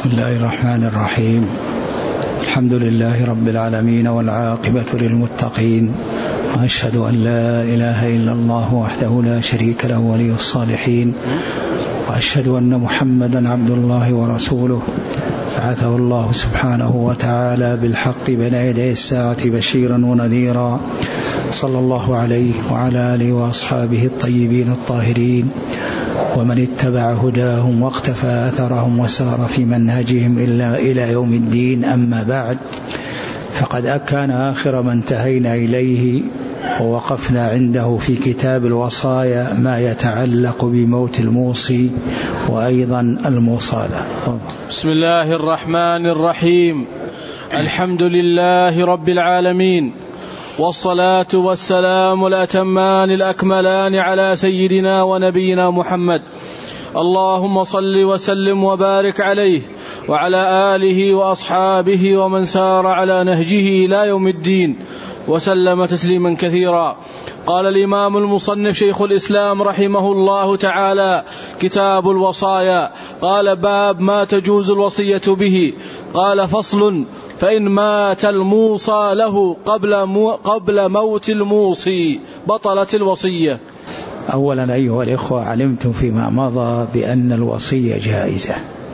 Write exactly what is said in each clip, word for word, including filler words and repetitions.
بسم الله الرحمن الرحيم. الحمد لله رب العالمين والعاقبة للمتقين، وأشهد أن لا إله إلا الله وحده لا شريك له ولي الصالحين، وأشهد أن محمدا عبد الله ورسوله بعثه الله سبحانه وتعالى بالحق بين يدي الساعة بشيرا ونذيرا، صلى الله عليه وعلى آله وأصحابه الطيبين الطاهرين ومن اتبع هداهم واقتفى أثرهم وسار في منهجهم إلا إلى يوم الدين. أما بعد، فقد كان آخر ما انتهينا إليه ووقفنا عنده في كتاب الوصايا ما يتعلق بموت الموصي وأيضا الموصى له. بسم الله الرحمن الرحيم. الحمد لله رب العالمين، والصلاة والسلام الأتمان الأكملان على سيدنا ونبينا محمد، اللهم صل وسلم وبارك عليه وعلى آله وأصحابه ومن سار على نهجه إلى يوم الدين وسلم تسليما كثيرا. قال الإمام المصنف شيخ الإسلام رحمه الله تعالى: كتاب الوصايا. قال: باب ما تجوز الوصية به. قال: فصل: فإن مات الموصى له قبل, مو قبل موت الموصي بطلت الوصية. أولا أيها الإخوة، علمتم فيما مضى بأن الوصية جائزة،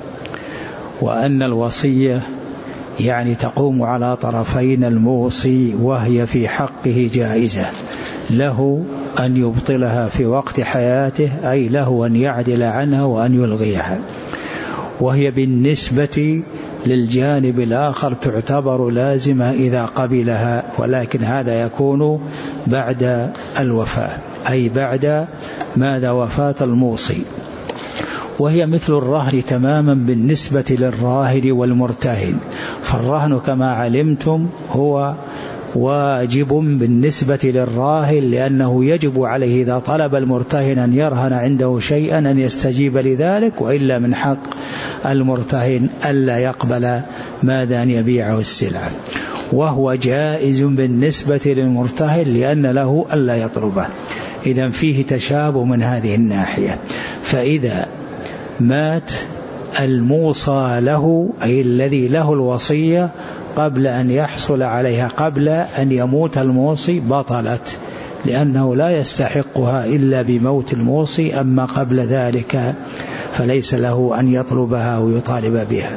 وأن الوصية يعني تقوم على طرفين الموصي، وهي في حقه جائزة، له أن يبطلها في وقت حياته، أي له أن يعدل عنها وأن يلغيها، وهي بالنسبة للجانب الآخر تعتبر لازمة إذا قبلها، ولكن هذا يكون بعد الوفاة، أي بعد ماذا وفاة الموصي، وهي مثل الرهن تماما بالنسبة للراهن والمرتهن. فالرهن كما علمتم هو واجب بالنسبة للراهن، لأنه يجب عليه إذا طلب المرتهن أن يرهن عنده شيئا أن يستجيب لذلك، وإلا من حق المرتهن ألا يقبل ماذا أن يبيعه السلعة، وهو جائز بالنسبة للمرتهن لأن له ألا يطلبه. إذن فيه تشابه من هذه الناحية. فإذا مات الموصى له، أي الذي له الوصية، قبل أن يحصل عليها، قبل أن يموت الموصي، بطلت، لأنه لا يستحقها إلا بموت الموصي، أما قبل ذلك فليس له أن يطلبها ويطالب بها.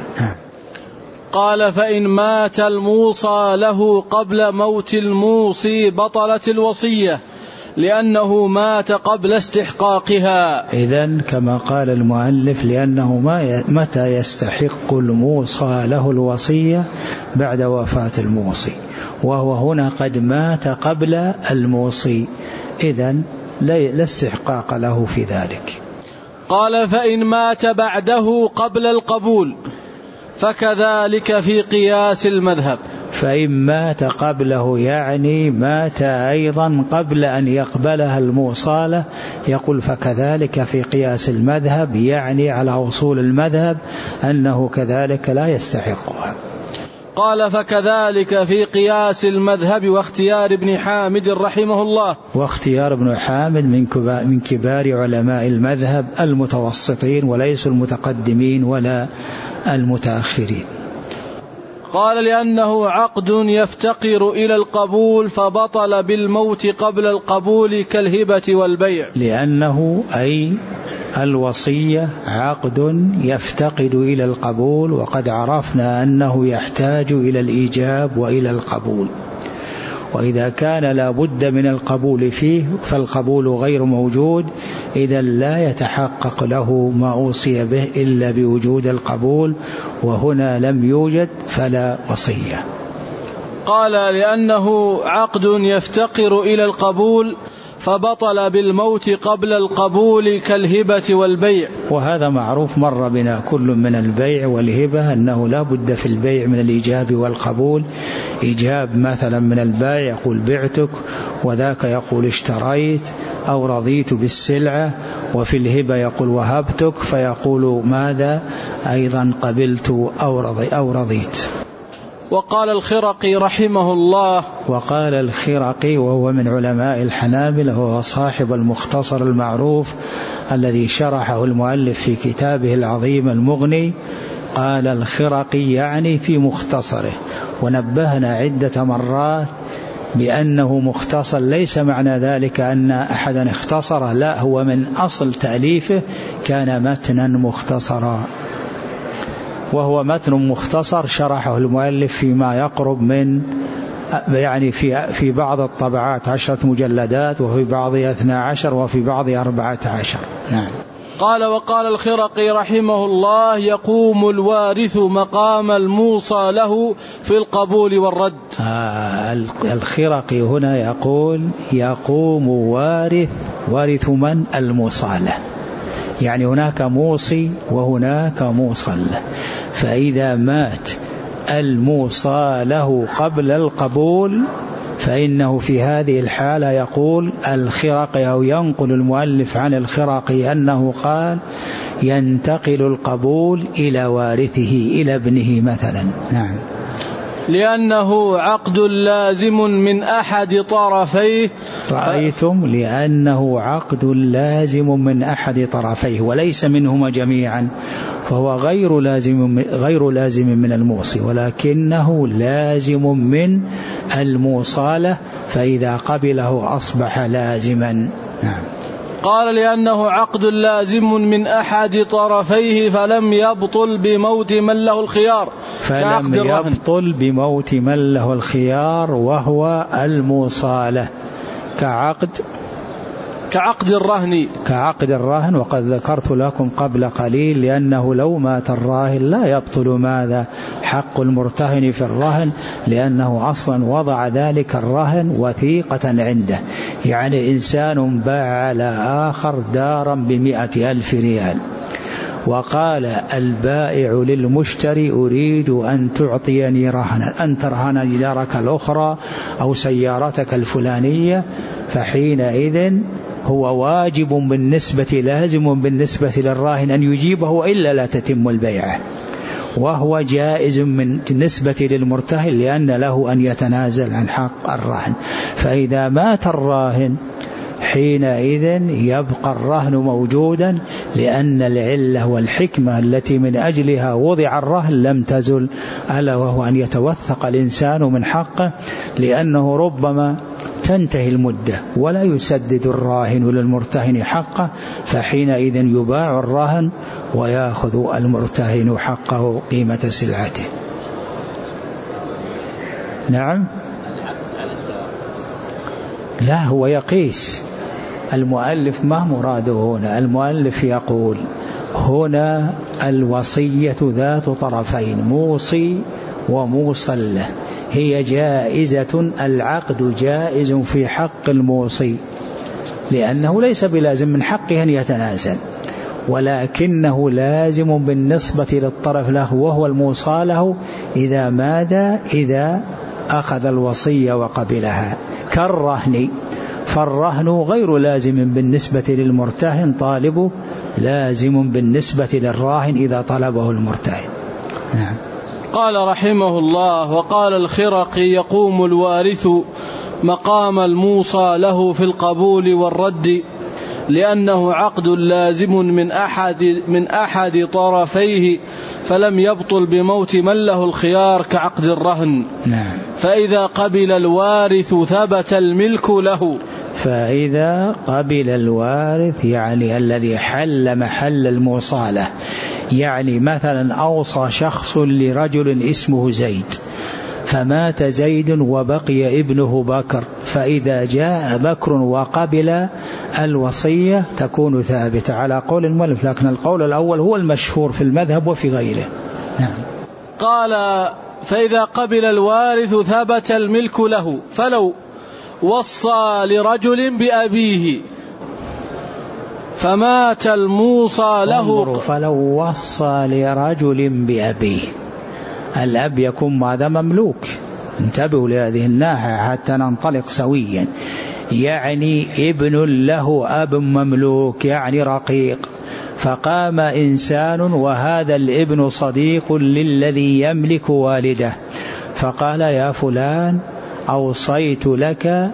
قال: فإن مات الموصى له قبل موت الموصي بطلت الوصية، لأنه مات قبل استحقاقها. إذن كما قال المؤلف: لأنه ما متى يستحق الموصى له الوصية؟ بعد وفاة الموصي، وهو هنا قد مات قبل الموصي، إذن لا استحقاق له في ذلك. قال: فإن مات بعده قبل القبول فكذلك في قياس المذهب. فإن مات قبله يعني مات أيضا قبل أن يقبلها الموصالة، يقول فكذلك في قياس المذهب، يعني على وصول المذهب أنه كذلك لا يستحقها. قال: فكذلك في قياس المذهب واختيار ابن حامد رحمه الله. واختيار ابن حامد من كبار علماء المذهب المتوسطين، وليسوا المتقدمين ولا المتأخرين. قال: لأنه عقد يفتقر إلى القبول فبطل بالموت قبل القبول كالهبة والبيع. لأنه أي الوصية عقد يفتقد إلى القبول، وقد عرفنا أنه يحتاج إلى الإيجاب وإلى القبول، وإذا كان لا بد من القبول فيه فالقبول غير موجود، إذا لا يتحقق له ما أوصي به إلا بوجود القبول، وهنا لم يوجد فلا وصية. قال: لأنه عقد يفتقر إلى القبول فبطل بالموت قبل القبول كالهبة والبيع. وهذا معروف، مر بنا كل من البيع والهبة أنه لا بد في البيع من الإيجاب والقبول. إيجاب مثلا من البائع يقول بعتك، وذاك يقول اشتريت أو رضيت بالسلعة، وفي الهبة يقول وهبتك، فيقول ماذا أيضا قبلت أو رضيت. وقال الخرقي رحمه الله وقال الخرقي وهو من علماء الحنابلة وهو صاحب المختصر المعروف الذي شرحه المؤلف في كتابه العظيم المغني. قال الخرقي يعني في مختصره، ونبهنا عدة مرات بأنه مختصر ليس معنى ذلك أن أحدا اختصره، لا، هو من أصل تأليفه كان متنا مختصرا، وهو متن مختصر شرحه المؤلف فيما يقرب من يعني في في بعض الطبعات عشرة مجلدات، وفي بعض اثنى عشر، وفي بعض أربعة عشر. نعم. قال وقال الخرقي رحمه الله يقوم الوارث مقام الموصى له في القبول والرد. آه الخرقي هنا يقول يقوم وارث، وارث من؟ الموصى له، يعني هناك موصي وهناك موصى له، فإذا مات الموصى له قبل القبول فإنه في هذه الحالة يقول الخرقي أو ينقل المؤلف عن الخرقي أنه قال ينتقل القبول إلى وارثه، إلى ابنه مثلا. نعم. لأنه عقد لازم من أحد طرفيه. رأيتم؟ لأنه عقد لازم من أحد طرفيه وليس منهما جميعا، فهو غير لازم غير لازم من الموصي، ولكنه لازم من الموصالة، فإذا قبله أصبح لازما. نعم. قال لأنه عقد لازم من أحد طرفيه فلم يبطل بموت من له الخيار. فلم يبطل بموت من له الخيار وهو الموصالة، كعقد كعقد الرهن كعقد الرهن وقد ذكرت لكم قبل قليل لأنه لو مات الراهن لا يبطل ماذا؟ حق المرتهن في الرهن، لأنه أصلا وضع ذلك الرهن وثيقة عنده، يعني إنسان باع على آخر دارا بمئة ألف ريال، وقال البائع للمشتري أريد أن تعطيني رهنا، أن ترهن دارك الأخرى أو سيارتك الفلانية، فحينئذ هو واجب بالنسبة لازم بالنسبة للراهن أن يجيبه إلا لا تتم البيعة، وهو جائز من نسبة للمرتهن لأن له أن يتنازل عن حق الرهن. فإذا مات الراهن حينئذ يبقى الرهن موجودا، لأن العلة والحكمة التي من أجلها وضع الرهن لم تزل، ألا وهو أن يتوثق الإنسان من حقه، لأنه ربما تنتهي المدة ولا يسدد الراهن للمرتهن حقه، فحينئذ يباع الرهن ويأخذ المرتهن حقه قيمة سلعته. نعم. لا، هو يقيس. المؤلف ما مراده هنا؟ المؤلف يقول هنا الوصية ذات طرفين، موصي وموصى له، هي جائزة، العقد جائز في حق الموصي لأنه ليس بلازم من حقه أن يتنازل، ولكنه لازم بالنسبة للطرف له وهو الموصى له إذا ماذا؟ إذا أخذ الوصية وقبلها، كالرهن، فالرهن غير لازم بالنسبة للمرتهن طالبه، لازم بالنسبة للراهن إذا طلبه المرتهن. نعم. قال رحمه الله وقال الخرقي يقوم الوارث مقام الموصى له في القبول والرد، لأنه عقد لازم من أحد من أحد طرفيه فلم يبطل بموت من له الخيار كعقد الرهن. نعم. فإذا قبل الوارث ثبت الملك له. فإذا قبل الوارث يعني الذي حل محل الموصالة، يعني مثلا أوصى شخص لرجل اسمه زيد، فمات زيد وبقي ابنه بكر، فإذا جاء بكر وقبل الوصية تكون ثابتة على قول المؤلف، لكن القول الأول هو المشهور في المذهب وفي غيره. نعم. قال فإذا قبل الوارث ثبت الملك له، فلو وصى لرجل بأبيه فمات الموصى له. فلو وصى لرجل بأبيه، الأب يكون ماذا؟ مملوك. انتبهوا لهذه الناحية حتى ننطلق سويا. يعني ابن له أب مملوك يعني رقيق، فقام إنسان وهذا الابن صديق للذي يملك والده، فقال يا فلان أوصيت لك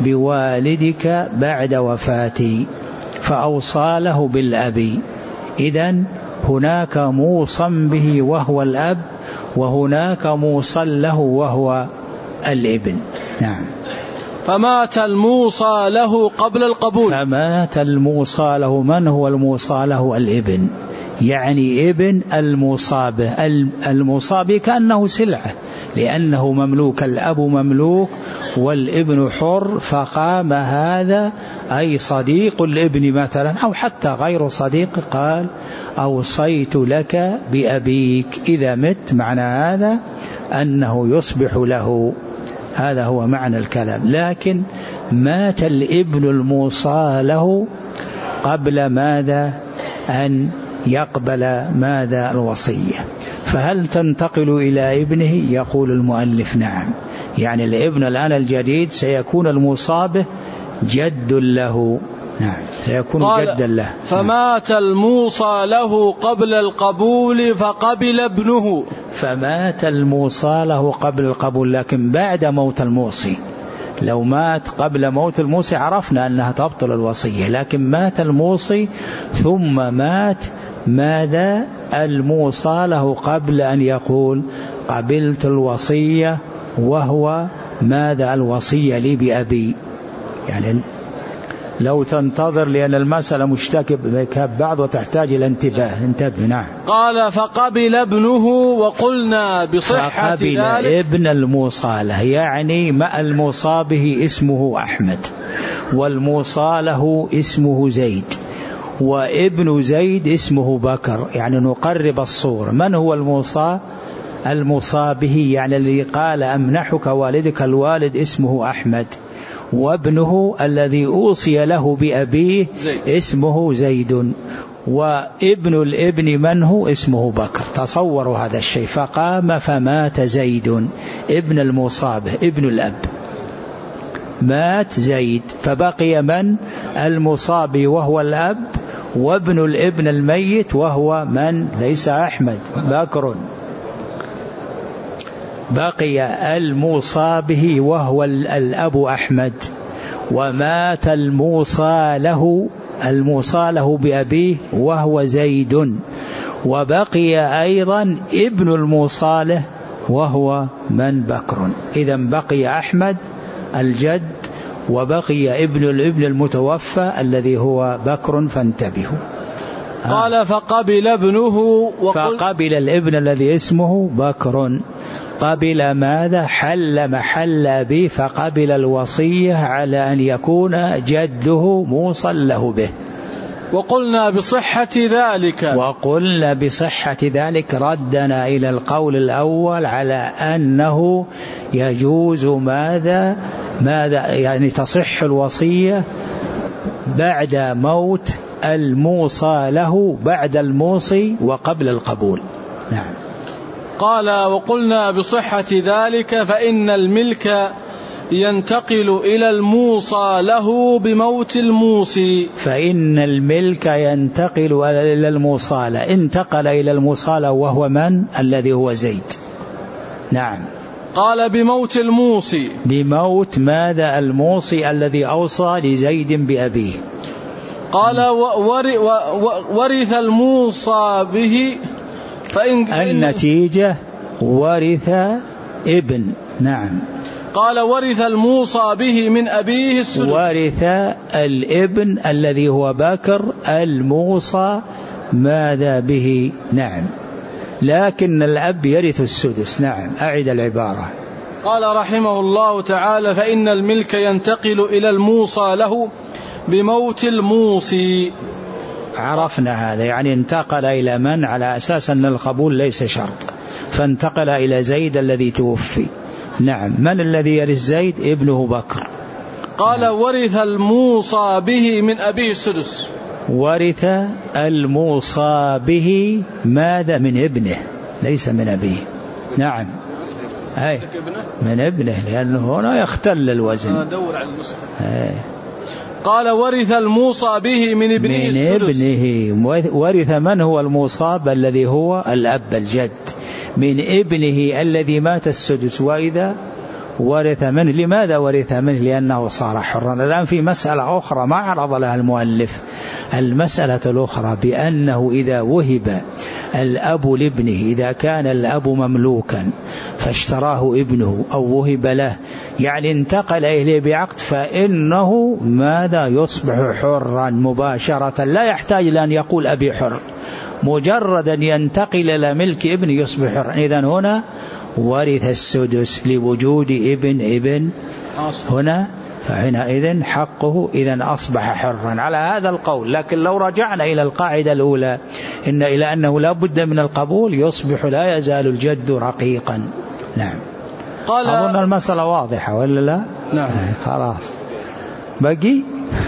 بوالدك بعد وفاتي، فأوصى له بالأب. إذن هناك موصى به وهو الأب، وهناك موصى له وهو الابن. نعم. فمات الموصى له قبل القبول. فمات الموصى له. من هو الموصى له؟ الابن، يعني ابن المصاب. المصاب كأنه سلعة، لأنه مملوك، الأب مملوك والابن حر، فقام هذا أي صديق الابن مثلا أو حتى غير صديق، قال أوصيت لك بأبيك إذا مت. معنى هذا أنه يصبح له، هذا هو معنى الكلام. لكن مات الابن الموصى له قبل ماذا؟ أن يقبل ماذا؟ الوصية. فهل تنتقل إلى ابنه؟ يقول المؤلف نعم، يعني الابن الآن الجديد سيكون الموصى به جد له. نعم، سيكون جدا له. فمات الموصى له قبل القبول فقبل ابنه. فمات الموصى له قبل القبول، لكن بعد موت الموصي. لو مات قبل موت الموصي عرفنا أنها تبطل الوصية، لكن مات الموصي ثم مات ماذا؟ الموصى له قبل أن يقول قبلت الوصية، وهو ماذا؟ الوصية لي بأبي. يعني لو تنتظر، لأن المسألة مشتبهة بعض وتحتاج إلى انتباه. انتبه. نعم. قال فقبل ابنه وقلنا بصحة فقبل ذلك. ابن الموصى له، يعني ما الموصى به اسمه أحمد، والموصى له اسمه زيد، وابن زيد اسمه بكر، يعني نقرب الصور. من هو الموصى؟ الموصى به، يعني الذي قال أمنحك والدك، الوالد اسمه أحمد، وابنه الذي أوصي له بأبيه زيد. اسمه زيد، وابن الابن من هو؟ اسمه بكر. تصوروا هذا الشيء. فقام فمات زيد ابن الموصى به ابن الأب، مات زيد، فبقي من؟ الموصى به وهو الأب، وابن الابن الميت وهو من؟ ليس أحمد، بكر. بقي الموصى به وهو الأب أحمد، ومات الموصى له، الموصى له بأبيه وهو زيد، وبقي أيضا ابن الموصى له وهو من؟ بكر. إذن بقي أحمد الجد، وبقي ابن الابن المتوفى الذي هو بكر. فانتبهوا. قال فقبل ابنه وقل فقبل الابن الذي اسمه بكر، قبل ماذا؟ حل محل أبيه، فقبل الوصية على أن يكون جده موصى له به. وقلنا بصحة ذلك. وقلنا بصحة ذلك، ردنا إلى القول الأول على أنه يجوز ماذا ماذا يعني تصح الوصية بعد موت الموصى له، بعد الموصي وقبل القبول. نعم. قال وقلنا بصحة ذلك فإن الملك ينتقل إلى الموصى له بموت الموصي. فإن الملك ينتقل إلى الموصى له، انتقل إلى الموصى له وهو من؟ الذي هو زيد. نعم. قال بموت الموصي. بموت ماذا؟ الموصي الذي أوصى لزيد بأبيه. قال ورث الموصى به، فإن النتيجة ورث ابن. نعم. قال ورث الموصى به من أبيه السدس. ورث الابن الذي هو بكر الموصى ماذا به؟ نعم. لكن الأب يرث السدس. نعم. أعد العبارة. قال رحمه الله تعالى فإن الملك ينتقل إلى الموصى له بموت الموصي. عرفنا هذا، يعني انتقل إلى من؟ على أساس أن القبول ليس شرط، فانتقل إلى زيد الذي توفي. نعم. من الذي يرث زيد؟ ابنه بكر. قال نعم. ورث الموصى به من أبيه السدس. ورث الموصى به ماذا؟ من ابنه، ليس من أبيه. نعم. هاي من ابنه، لأنه هنا يختل الوزن. دور على النسخة. قال ورث الموصى به من ابنه من ابنه. ورث من هو الموصى الذي هو الأب الجد، من ابنه الذي مات السدس، وإذا ورث منه. لماذا ورث منه؟ لأنه صار حرا. الآن في مسألة أخرى ما عرض لها المؤلف، المسألة الأخرى بأنه إذا وهب الأب لابنه، إذا كان الأب مملوكا فاشتراه ابنه أو وهب له، يعني انتقل إليه بعقد، فإنه ماذا؟ يصبح حرا مباشرة، لا يحتاج لأن يقول أبي حر، مجرد أن ينتقل إلى ملك ابن يصبح حرا. إذن هنا ورث السدس لوجود ابن ابن هنا، فحينئذ حقه إذن أصبح حرا على هذا القول. لكن لو رجعنا إلى القاعدة الأولى إن إلى أنه لا بد من القبول، يصبح لا يزال الجد رقيقا. نعم. قال أظن المسألة واضحة ولا لا؟ نعم. خلاص بقي.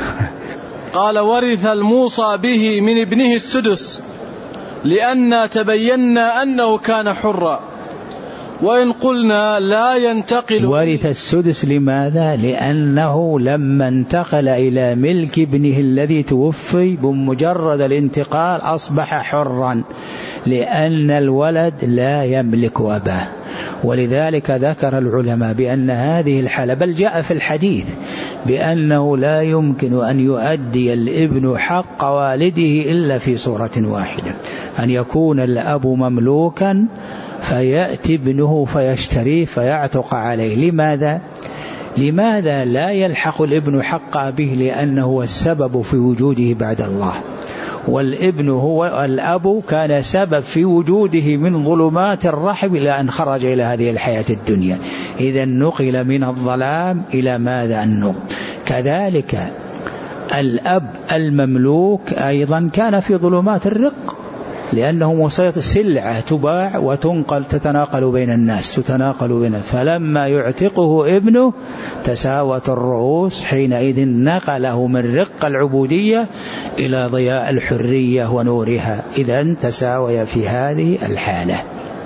قال ورث الموصى به من ابنه السدس لأن تبينا أنه كان حرا، وإن قلنا لا ينتقل. ورث السدس لماذا؟ لأنه لما انتقل إلى ملك ابنه الذي توفي بمجرد الانتقال أصبح حرا، لأن الولد لا يملك أباه. ولذلك ذكر العلماء بأن هذه الحالة، بل جاء في الحديث بأنه لا يمكن أن يؤدي الابن حق والده إلا في صورة واحدة، أن يكون الأب مملوكا فيأتي ابنه فيشتريه فيعتق عليه. لماذا؟ لماذا لا يلحق الابن حق أبيه؟ لأنه هو السبب في وجوده بعد الله، والابن هو الأب كان سبب في وجوده من ظلمات الرحم إلى أن خرج إلى هذه الحياة الدنيا. إذا نقل من الظلام إلى ماذا؟ النور. كذلك الأب المملوك أيضا كان في ظلمات الرق، لأنه مسيطر، سلعة تباع وتنقل، تتناقل بين الناس، تتناقل بين، فلما يعتقه ابنه تساوت الرؤوس، حينئذ نقله من رق العبودية إلى ضياء الحرية ونورها. إذن تساوي في هذه الحالة.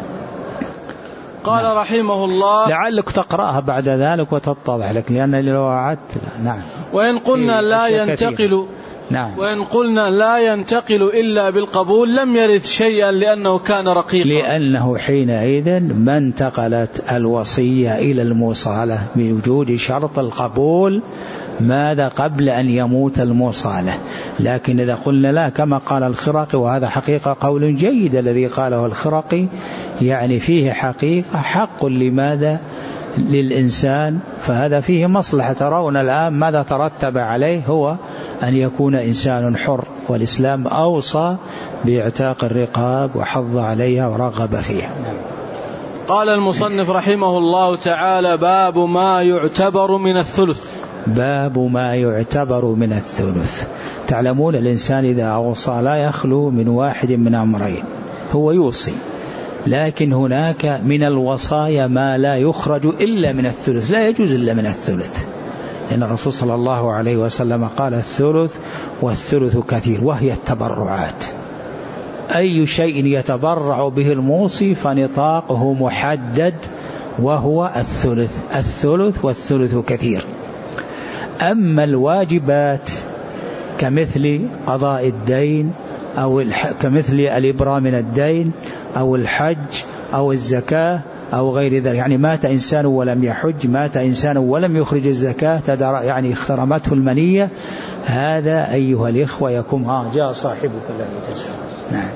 قال نعم. رحمه الله، لعلك تقرأها بعد ذلك وتتضح لك، لأن لو وعدت. نعم. وإن قلنا لا ينتقل نعم. وإن قلنا لا ينتقل إلا بالقبول لم يرث شيئا لأنه كان رقيقا، لأنه حينئذ ما انتقلت الوصية إلى الموصالة بوجود شرط القبول ماذا؟ قبل أن يموت الموصالة. لكن إذا قلنا لا كما قال الخرقي، وهذا حقيقة قول جيد الذي قاله الخرقي، يعني فيه حقيقة حق لماذا؟ للإنسان، فهذا فيه مصلحة. ترون الآن ماذا ترتب عليه؟ هو أن يكون إنسان حر، والإسلام أوصى باعتاق الرقاب وحض عليها ورغب فيها. قال المصنف رحمه الله تعالى: باب ما يعتبر من الثلث. باب ما يعتبر من الثلث. تعلمون الإنسان إذا أوصى لا يخلو من واحد من أمرين، هو يوصي، لكن هناك من الوصايا ما لا يخرج إلا من الثلث، لا يجوز إلا من الثلث، لأن الرسول صلى الله عليه وسلم قال: الثلث والثلث كثير، وهي التبرعات. أي شيء يتبرع به الموصي فنطاقه محدد، وهو الثلث. الثلث والثلث كثير. أما الواجبات كمثل قضاء الدين، أو كمثل الإبراء من الدين، أو الحج، أو الزكاة، أو غير ذلك، يعني مات إنسان ولم يحج، مات إنسان ولم يخرج الزكاة، يعني اخترمته المنية، هذا أيها الإخوة يكون ها جاء صاحبك الذي تسأل. نعم.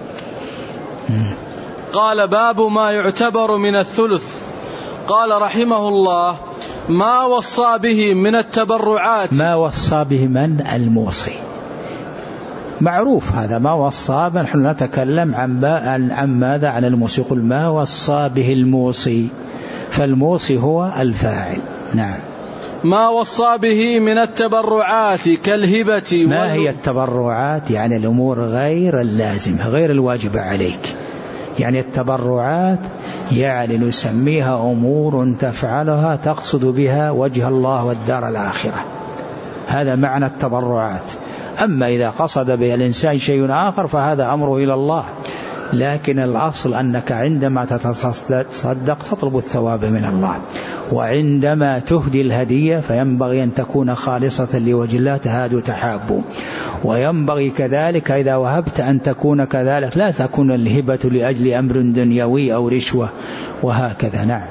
قال: باب ما يعتبر من الثلث. قال رحمه الله: ما وصى به من التبرعات. ما وصى به من؟ الموصي. معروف هذا ما وصى، نحن نتكلم عن, عن, عن ماذا؟ عن الموصي. قل ما وصى به الموصي، فالموصي هو الفاعل. نعم. ما وصى به من التبرعات كالهبة. ما هي التبرعات؟ يعني الأمور غير اللازمة، غير الواجبة عليك. يعني التبرعات يعني نسميها أمور تفعلها تقصد بها وجه الله والدار الآخرة، هذا معنى التبرعات. أما إذا قصد بها الإنسان شيء آخر فهذا أمره إلى الله، لكن الأصل أنك عندما تتصدق تطلب الثواب من الله، وعندما تهدي الهدية فينبغي أن تكون خالصة لوجه الله تهاد تحاب، وينبغي كذلك إذا وهبت أن تكون كذلك، لا تكون الهبة لأجل أمر دنيوي أو رشوة وهكذا. نعم.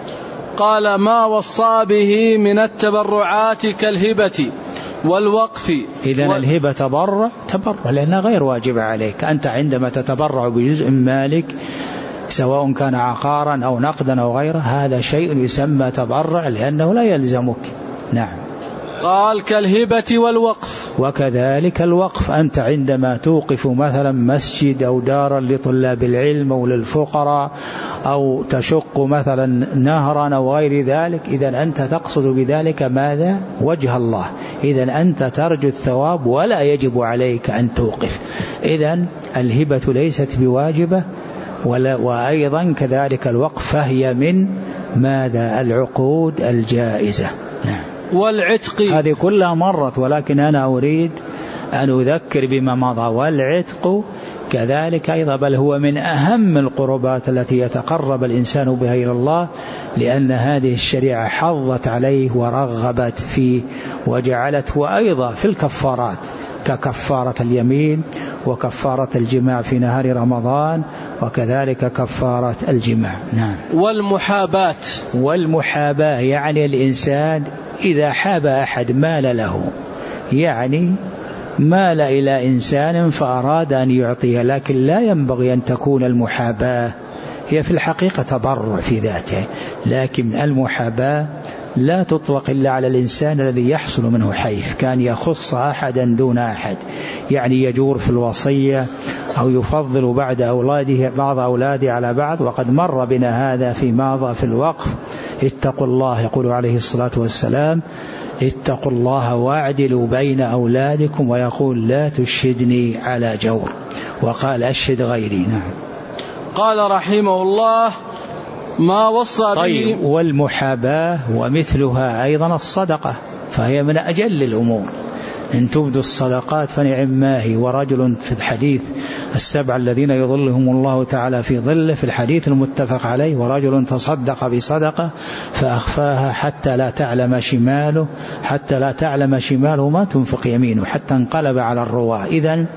قال: ما وصى به من التبرعات كالهبة والوقف. إذن و... الهبة تبرع تبرع لأنها غير واجبة عليك. أنت عندما تتبرع بجزء مالك سواء كان عقارا أو نقدا أو غيره، هذا شيء يسمى تبرع لأنه لا يلزمك. نعم. قال: كالهبة والوقف. وكذلك الوقف، أنت عندما توقف مثلا مسجد أو دارا لطلاب العلم أو للفقراء أو تشق مثلا نهرا أو غير ذلك، إذن أنت تقصد بذلك ماذا؟ وجه الله، إذن أنت ترجو الثواب ولا يجب عليك أن توقف. إذن الهبة ليست بواجبة، ولا وأيضا كذلك الوقف فهي من ماذا؟ العقود الجائزة. نعم. والعتق، هذه كلها مرت، ولكن أنا أريد أن أذكر بما مضى. والعتق كذلك أيضا، بل هو من أهم القربات التي يتقرب الإنسان بها إلى الله، لأن هذه الشريعة حظت عليه ورغبت فيه وجعلته أيضا في الكفارات، ككفارة اليمين وكفارة الجماع في نهار رمضان وكذلك كفارة الجماع. نعم. والمحاباة، والمحاباة يعني الإنسان إذا حاب أحد مال له، يعني مال إلى إنسان فأراد أن يعطيه، لكن لا ينبغي أن تكون المحاباة هي في الحقيقة تبرع في ذاته، لكن المحاباة لا تطلق إلا على الإنسان الذي يحصل منه حيف، كان يخص أحدا دون أحد، يعني يجور في الوصية أو يفضل بعد أولاده بعض أولاده على بعض. وقد مر بنا هذا في ماضى في الوقف: اتقوا الله، يقول عليه الصلاة والسلام: اتقوا الله واعدلوا بين أولادكم، ويقول: لا تشهدني على جور، وقال: أشهد غيري. نعم. قال رحمه الله: ما وصى به. طيب. والمحاباة ومثلها أيضا الصدقة، فهي من أجل الأمور، إن تبدوا الصدقات فنعم ما هي. ورجل في الحديث السبع الذين يظلهم الله تعالى في ظله في الحديث المتفق عليه: ورجل تصدق بصدقة فأخفاها حتى لا تعلم شماله حتى لا تعلم شماله ما تنفق يمينه حتى انقلب على الرواة. إذن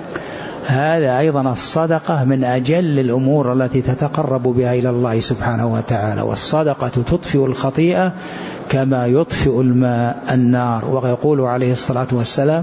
هذا أيضا الصدقة من أجل الأمور التي تتقرب بها إلى الله سبحانه وتعالى. والصدقة تطفئ الخطيئة كما يطفئ الماء النار. ويقول عليه الصلاة والسلام: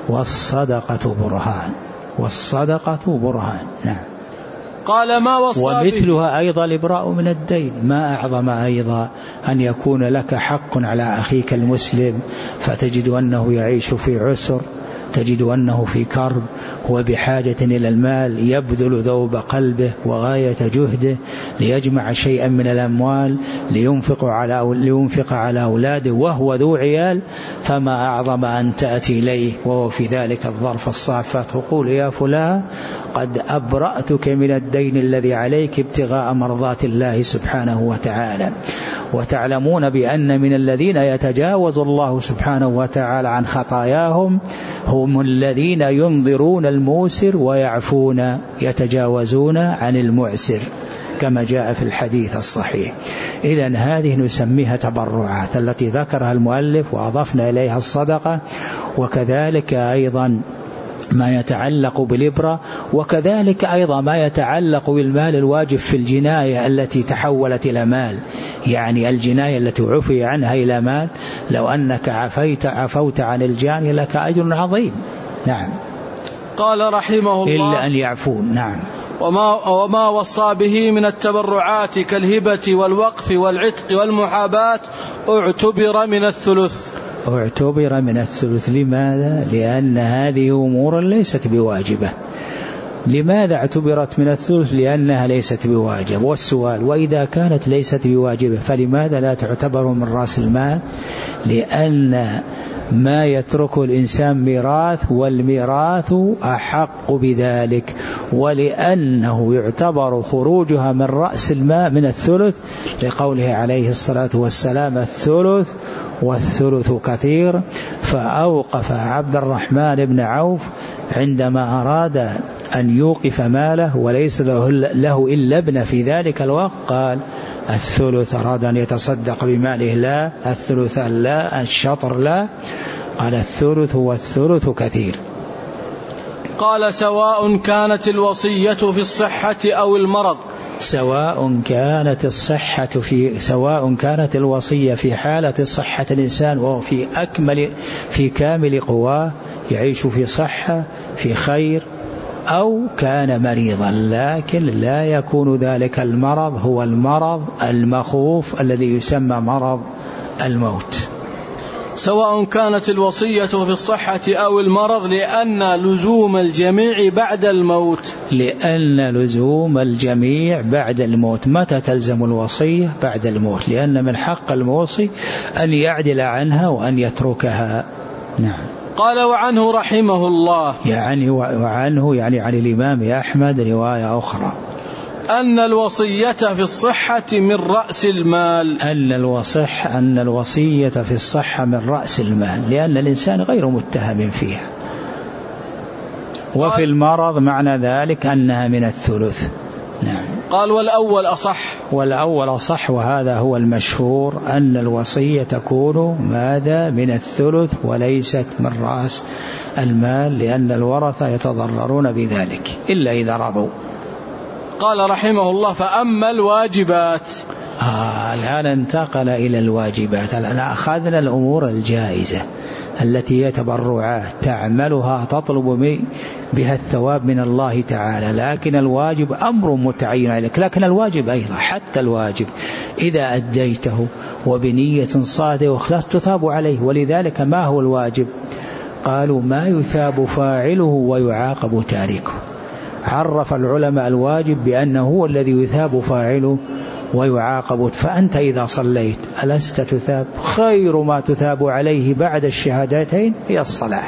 والصدقة برهان، والصدقة برهان. نعم. قال: ما وصى. ومثلها أيضا الإبراء من الدين، ما أعظم أيضا أن يكون لك حق على أخيك المسلم فتجد أنه يعيش في عسر، تجد أنه في كرب، هو بحاجة إلى المال، يبذل ذوب قلبه وغاية جهده ليجمع شيئا من الأموال لينفق على لينفق على أولاده وهو ذو عيال، فما أعظم أن تأتي إليه وهو في ذلك الظرف الصعب فتقول: يا فلان قد أبرأتك من الدين الذي عليك ابتغاء مرضات الله سبحانه وتعالى. وتعلمون بأن من الذين يتجاوز الله سبحانه وتعالى عن خطاياهم هم الذين ينظرون الموسر ويعفون، يتجاوزون عن المعسر كما جاء في الحديث الصحيح. إذن هذه نسميها تبرعات التي ذكرها المؤلف وأضفنا إليها الصدقة، وكذلك أيضا ما يتعلق بالإبرة، وكذلك أيضا ما يتعلق بالمال الواجب في الجناية التي تحولت إلى مال، يعني الجناية التي عفي عنها إلى مال، لو أنك عفيت عفوت عن الجاني لك أجر عظيم. نعم. قال رحمه الله: إلا أن يعفون. نعم. وما, وما وصى به من التبرعات كالهبة والوقف والعتق والمحاباة اعتبر من الثلث. اعتبر من الثلث. لماذا؟ لأن هذه أمور ليست بواجبة. لماذا اعتبرت من الثلث؟ لأنها ليست بواجب. والسؤال: وإذا كانت ليست بواجبة فلماذا لا تعتبر من رأس المال؟ لأن ما يتركه الإنسان ميراث، والميراث أحق بذلك، ولأنه يعتبر خروجها من رأس المال من الثلث لقوله عليه الصلاة والسلام: الثلث والثلث كثير. فأوقف عبد الرحمن بن عوف عندما أراد أن يوقف ماله وليس له, له إلا ابن في ذلك الوقت، قال الثلث. أراد أن يتصدق بماله لا، الثلث لا، الشطر لا، قال الثلث والثلث كثير. قال سواء كانت الوصية في الصحة أو المرض، سواء كانت الصحة في سواء كانت الوصية في حالة صحة الإنسان وهو في أكمل في كامل قواه، يعيش في صحة في خير، أو كان مريضا لكن لا يكون ذلك المرض هو المرض المخوف الذي يسمى مرض الموت. سواء كانت الوصية في الصحة أو المرض، لأن لزوم الجميع بعد الموت لأن لزوم الجميع بعد الموت. متى تلزم الوصية؟ بعد الموت، لأن من حق الموصي أن يعدل عنها وأن يتركها. نعم. قال وعنه رحمه الله، يعني وعنه يعني عن الإمام أحمد رواية أخرى، أن الوصية في الصحة من رأس المال، أن الوصح أن الوصية في الصحة من رأس المال، لأن الإنسان غير متهم فيها. وفي المرض معنى ذلك أنها من الثلث. نعم. قال والأول أصح، والأول أصح، وهذا هو المشهور أن الوصية تكون ماذا من الثلث وليست من رأس المال، لأن الورثة يتضررون بذلك إلا إذا رضوا. قال رحمه الله فأما الواجبات. آه الآن انتقل إلى الواجبات. الآن أخذنا الأمور الجائزة التي هي تبرعات تعملها تطلب بها الثواب من الله تعالى، لكن الواجب أمر متعين عليك. لكن الواجب أيضا حتى الواجب إذا أديته وبنية صادقة وإخلاص تثاب عليه. ولذلك ما هو الواجب؟ قالوا ما يثاب فاعله ويعاقب تاركه. عرف العلماء الواجب بأنه هو الذي يثاب فاعله ويعاقب. فأنت إذا صليت ألست تثاب؟ خير ما تثاب عليه بعد الشهادتين هي الصلاة.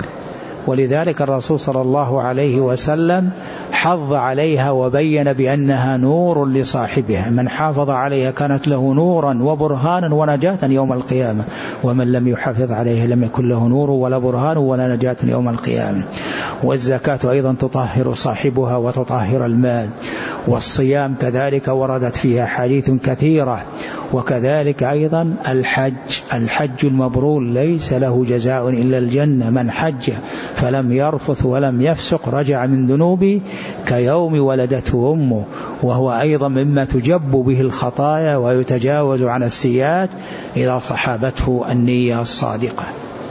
ولذلك الرسول صلى الله عليه وسلم حض عليها وبين بأنها نور لصاحبها، من حافظ عليها كانت له نورا وبرهانا ونجاة يوم القيامة، ومن لم يحافظ عليها لم يكن له نور ولا برهان ولا نجاة يوم القيامة. والزكاة أيضا تطهر صاحبها وتطهر المال، والصيام كذلك وردت فيها حديث كثيرة، وكذلك أيضا الحج. الحج المبرور ليس له جزاء إلا الجنة، من حج فلم يرفث ولم يفسق رجع من ذنوبه كيوم ولدته أمه، وهو أيضا مما تجب به الخطايا ويتجاوز عن السيئات إذا صحابته النية الصادقة.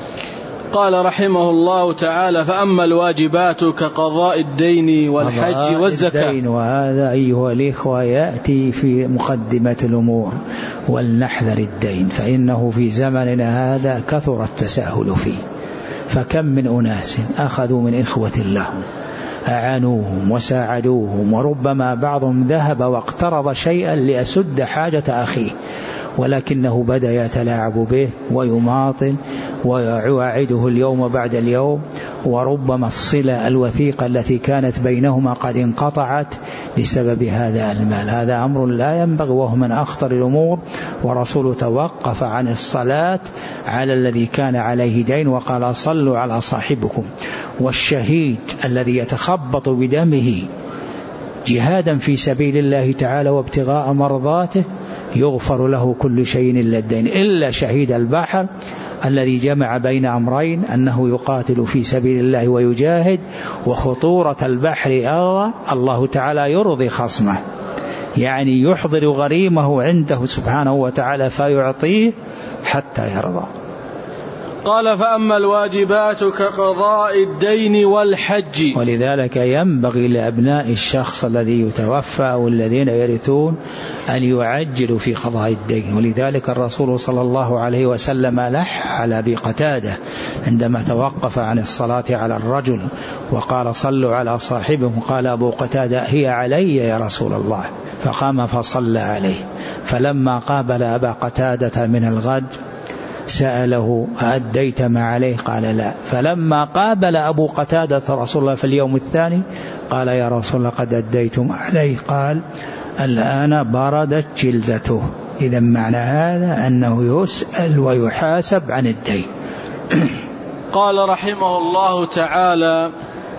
قال رحمه الله تعالى فأما الواجبات كقضاء الدين والحج والزكاة. الدين، وهذا أيها الإخوة يأتي في مقدمة الأمور، ولنحذر الدين، فإنه في زمننا هذا كثر التساهل فيه. فكم من أناس أخذوا من إخوة لهم أعانوهم وساعدوهم، وربما بعضهم ذهب واقترض شيئا ليسد حاجة أخيه، ولكنه بدأ يتلاعب به ويماطل ويعاعده اليوم بعد اليوم، وربما الصلة الوثيقة التي كانت بينهما قد انقطعت بسبب هذا المال. هذا أمر لا ينبغي وهو من أخطر الأمور. ورسول توقف عن الصلاة على الذي كان عليه دين وقال صلوا على صاحبكم. والشهيد الذي يتخبط بدمه جهادا في سبيل الله تعالى وابتغاء مرضاته يغفر له كل شيء إلا الدين، إلا شهيد البحر الذي جمع بين أمرين، أنه يقاتل في سبيل الله ويجاهد، وخطورة البحر أرى الله تعالى يرضي خصمه، يعني يحضر غريمه عنده سبحانه وتعالى فيعطيه حتى يرضى. قال فأما الواجبات كقضاء الدين والحج. ولذلك ينبغي لأبناء الشخص الذي يتوفى أو الذين يرثون أن يعجلوا في قضاء الدين. ولذلك الرسول صلى الله عليه وسلم لح على أبي قتادة عندما توقف عن الصلاة على الرجل وقال صلوا على صاحبهم، قال أبو قتادة هي علي يا رسول الله، فقام فصلى عليه. فلما قابل أبا قتادة من الغد سأله أديت ما عليه؟ قال لا. فلما قابل أبو قتادة رسول الله في اليوم الثاني قال يا رسول الله قد أديت ما عليه، قال الآن بردت جلدته. إذا معنى هذا أنه يسأل ويحاسب عن الدين. قال رحمه الله تعالى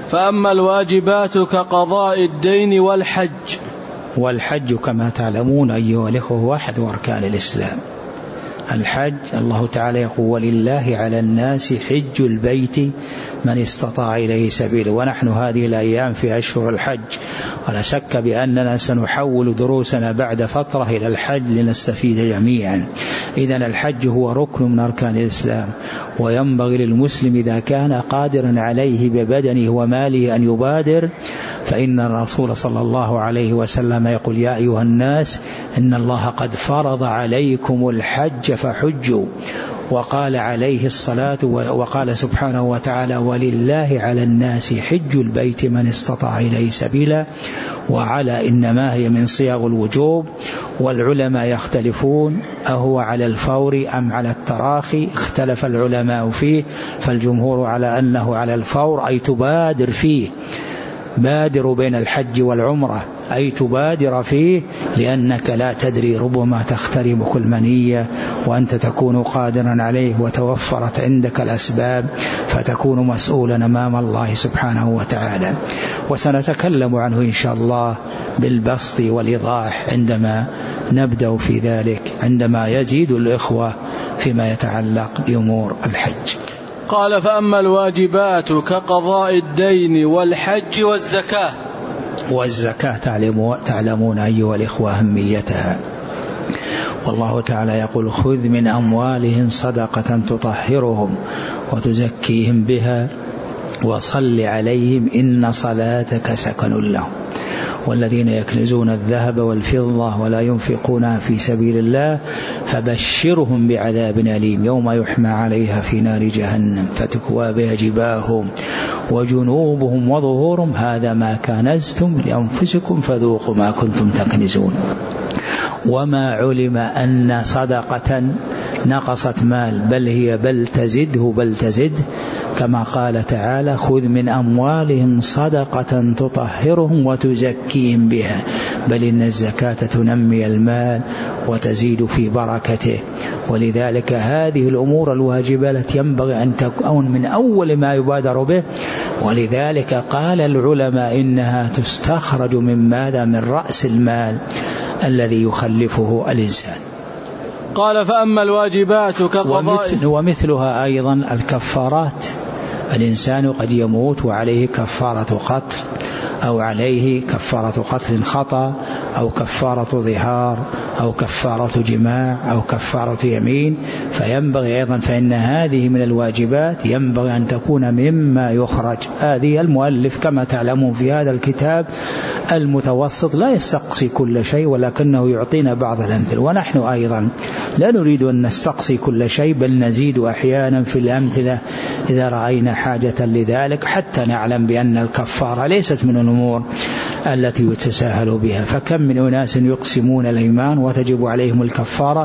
فأما الواجبات كقضاء الدين والحج. والحج كما تعلمون أيها الأخوة هو أحد أركان الإسلام. الحج الله تعالى يقول ولله على الناس حج البيت من استطاع إليه سبيلا، ونحن هذه الأيام في أشهر الحج، ولا شك بأننا سنحول دروسنا بعد فترة إلى الحج لنستفيد جميعا. إذن الحج هو ركن من أركان الإسلام، وينبغي للمسلم إذا كان قادرا عليه ببدنه وماله أن يبادر، فإن الرسول صلى الله عليه وسلم يقول يا أيها الناس إن الله قد فرض عليكم الحج فحجوا، وقال عليه الصلاة وقال سبحانه وتعالى ولله على الناس حج البيت من استطاع إليه سبيلا، وعلى إنما هي من صيغ الوجوب. والعلماء يختلفون أهو على الفور أم على التراخي، اختلف العلماء فيه، فالجمهور على أنه على الفور أي تبادر فيه، بادر بين الحج والعمرة أي تبادر فيه، لأنك لا تدري ربما تخترمك المنية وأنت تكون قادرا عليه وتوفرت عندك الأسباب، فتكون مسؤولا أمام الله سبحانه وتعالى. وسنتكلم عنه إن شاء الله بالبسط والإيضاح عندما نبدأ في ذلك، عندما يزيد الإخوة فيما يتعلق بأمور الحج. قال فأما الواجبات كقضاء الدين والحج والزكاة. والزكاة تعلمون أيها الإخوة أهميتها، والله تعالى يقول خذ من أموالهم صدقة تطهرهم وتزكيهم بها وصل عليهم إن صلاتك سكن لهم. والذين يكنزون الذهب والفضة ولا ينفقونها في سبيل الله فبشرهم بعذاب أليم يوم يحمى عليها في نار جهنم فتكوى بها جباههم وجنوبهم وظهورهم هذا ما كنزتم لأنفسكم فذوقوا ما كنتم تكنزون. وما علم أن صدقة نقصت مال بل هي بل تزده بل تزد، كما قال تعالى خذ من أموالهم صدقة تطهرهم وتزكيهم بها، بل إن الزكاة تنمي المال وتزيد في بركته. ولذلك هذه الأمور الواجبة التي ينبغي أن تكون من أول ما يبادر به، ولذلك قال العلماء إنها تستخرج من ماذا؟ من رأس المال الذي يخلفه الإنسان. قال فأما الواجبات كقضاء ومثل ومثلها أيضا الكفارات. الإنسان قد يموت وعليه كفارة قتل أو عليه كفارة قتل خطأ أو كفارة ظهار أو كفارة جماع أو كفارة يمين، فينبغي أيضا فإن هذه من الواجبات ينبغي أن تكون مما يخرج. هذه المؤلف كما تعلمون في هذا الكتاب المتوسط لا يستقصي كل شيء، ولكنه يعطينا بعض الأمثلة، ونحن أيضا لا نريد أن نستقصي كل شيء بل نزيد أحيانا في الأمثلة إذا رأينا حاجة لذلك، حتى نعلم بأن الكفارة ليست من الأمور التي يتساهل بها. فكم من أناس يقسمون الأيمان وتجب عليهم الكفارة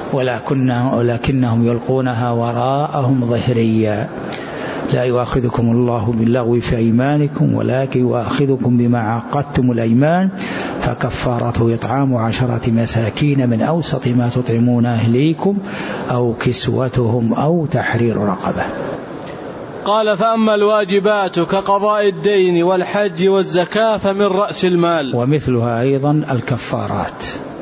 ولكنهم يلقونها وراءهم ظهريا. لا يؤاخذكم الله باللغو في أيمانكم ولكن يؤاخذكم بما عقدتم الأيمان فكفارته إطعام عشرة مساكين من أوسط ما تطعمون أهليكم أو كسوتهم أو تحرير رقبة. قال فأما الواجبات كقضاء الدين والحج والزكاة فمن رأس المال. ومثلها أيضا الكفارات.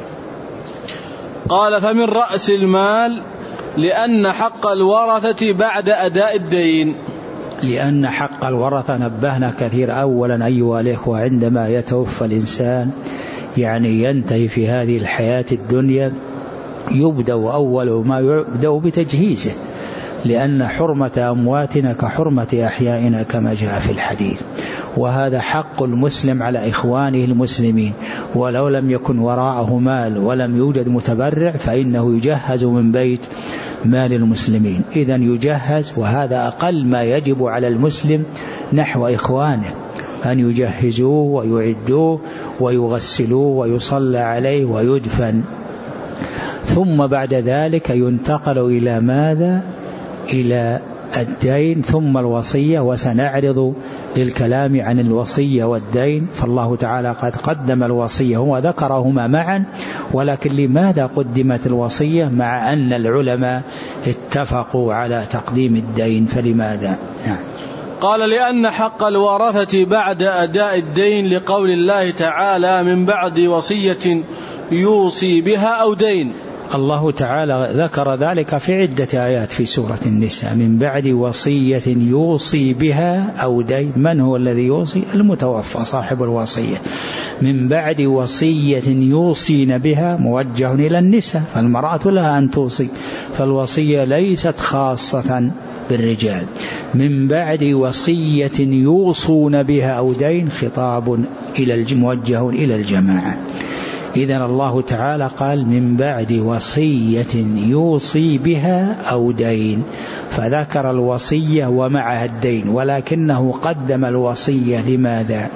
قال فمن رأس المال لأن حق الورثة بعد أداء الدين. لأن حق الورثة نبهنا كثير. أولا أيها الإخوة عندما يتوفى الإنسان يعني ينتهي في هذه الحياة الدنيا يبدأ أول ما يبدأ بتجهيزه، لأن حرمة أمواتنا كحرمة أحيائنا كما جاء في الحديث، وهذا حق المسلم على إخوانه المسلمين، ولو لم يكن وراءه مال ولم يوجد متبرع فإنه يجهز من بيت مال المسلمين. إذن يجهز، وهذا أقل ما يجب على المسلم نحو إخوانه، أن يجهزوه ويعدوه ويغسلوه ويصلى عليه ويدفن. ثم بعد ذلك ينتقل إلى ماذا؟ إلى الدين ثم الوصية، وسنعرض للكلام عن الوصية والدين. فالله تعالى قد قدم الوصية وذكرهما معا، ولكن لماذا قدمت الوصية مع أن العلماء اتفقوا على تقديم الدين؟ فلماذا؟ نعم. قال لأن حق الورثة بعد أداء الدين لقول الله تعالى من بعد وصية يوصي بها أو دين. الله تعالى ذكر ذلك في عدة آيات في سورة النساء، من بعد وصية يوصي بها أو دين. من هو الذي يوصي؟ المتوفى صاحب الوصية. من بعد وصية يوصين بها موجه إلى النساء، فالمرأة لها أن توصي، فالوصية ليست خاصة بالرجال. من بعد وصية يوصون بها أو دين خطاب إلى موجه إلى الجماعة. إذن الله تعالى قال من بعد وصية يوصي بها أو دين، فذكر الوصية ومعها الدين، ولكنه قدم الوصية. لماذا؟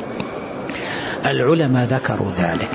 العلماء ذكروا ذلك،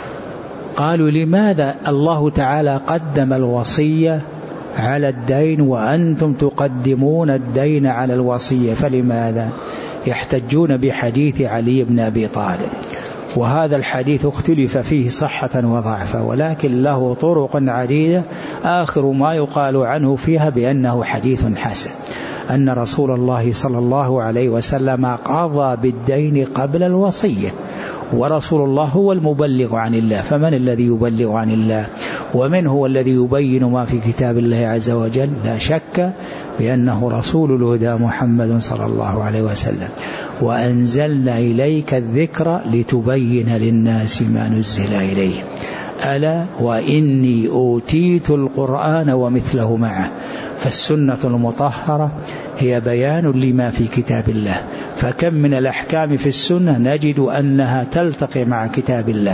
قالوا لماذا الله تعالى قدم الوصية على الدين وأنتم تقدمون الدين على الوصية؟ فلماذا؟ يحتجون بحديث علي بن أبي طالب، وهذا الحديث اختلف فيه صحة وضعفا، ولكن له طرق عديدة، آخر ما يقال عنه فيها بأنه حديث حسن، أن رسول الله صلى الله عليه وسلم قضى بالدين قبل الوصية، ورسول الله هو المبلغ عن الله، فمن الذي يبلغ عن الله؟ ومن هو الذي يبين ما في كتاب الله عز وجل؟ لا شك بأنه رسول الهدى محمد صلى الله عليه وسلم. وأنزلنا إليك الذكر لتبين للناس ما نزل إليه، ألا وإني أوتيت القرآن ومثله معه. فالسنة المطهرة هي بيان لما في كتاب الله، فكم من الأحكام في السنة نجد أنها تلتقي مع كتاب الله،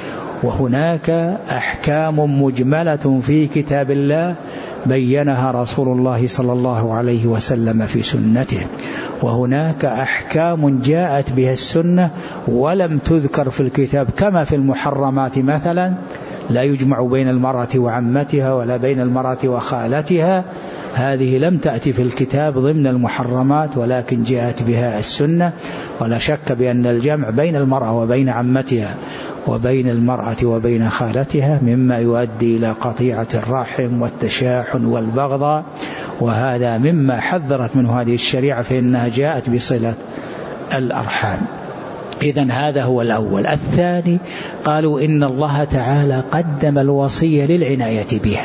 وهناك أحكام مجملة في كتاب الله بينها رسول الله صلى الله عليه وسلم في سنته، وهناك أحكام جاءت بها السنة ولم تذكر في الكتاب، كما في المحرمات مثلا لا يجمع بين المرأة وعمتها ولا بين المرأة وخالتها، هذه لم تأتي في الكتاب ضمن المحرمات، ولكن جاءت بها السنة. ولا شك بأن الجمع بين المرأة وبين عمتها وبين المرأة وبين خالتها مما يؤدي إلى قطيعة الرحم والتشاحن والبغضاء، وهذا مما حذرت منه هذه الشريعة، فإنها جاءت بصلة الأرحام. إذن هذا هو الأول. الثاني قالوا إن الله تعالى قدم الوصية للعناية بها،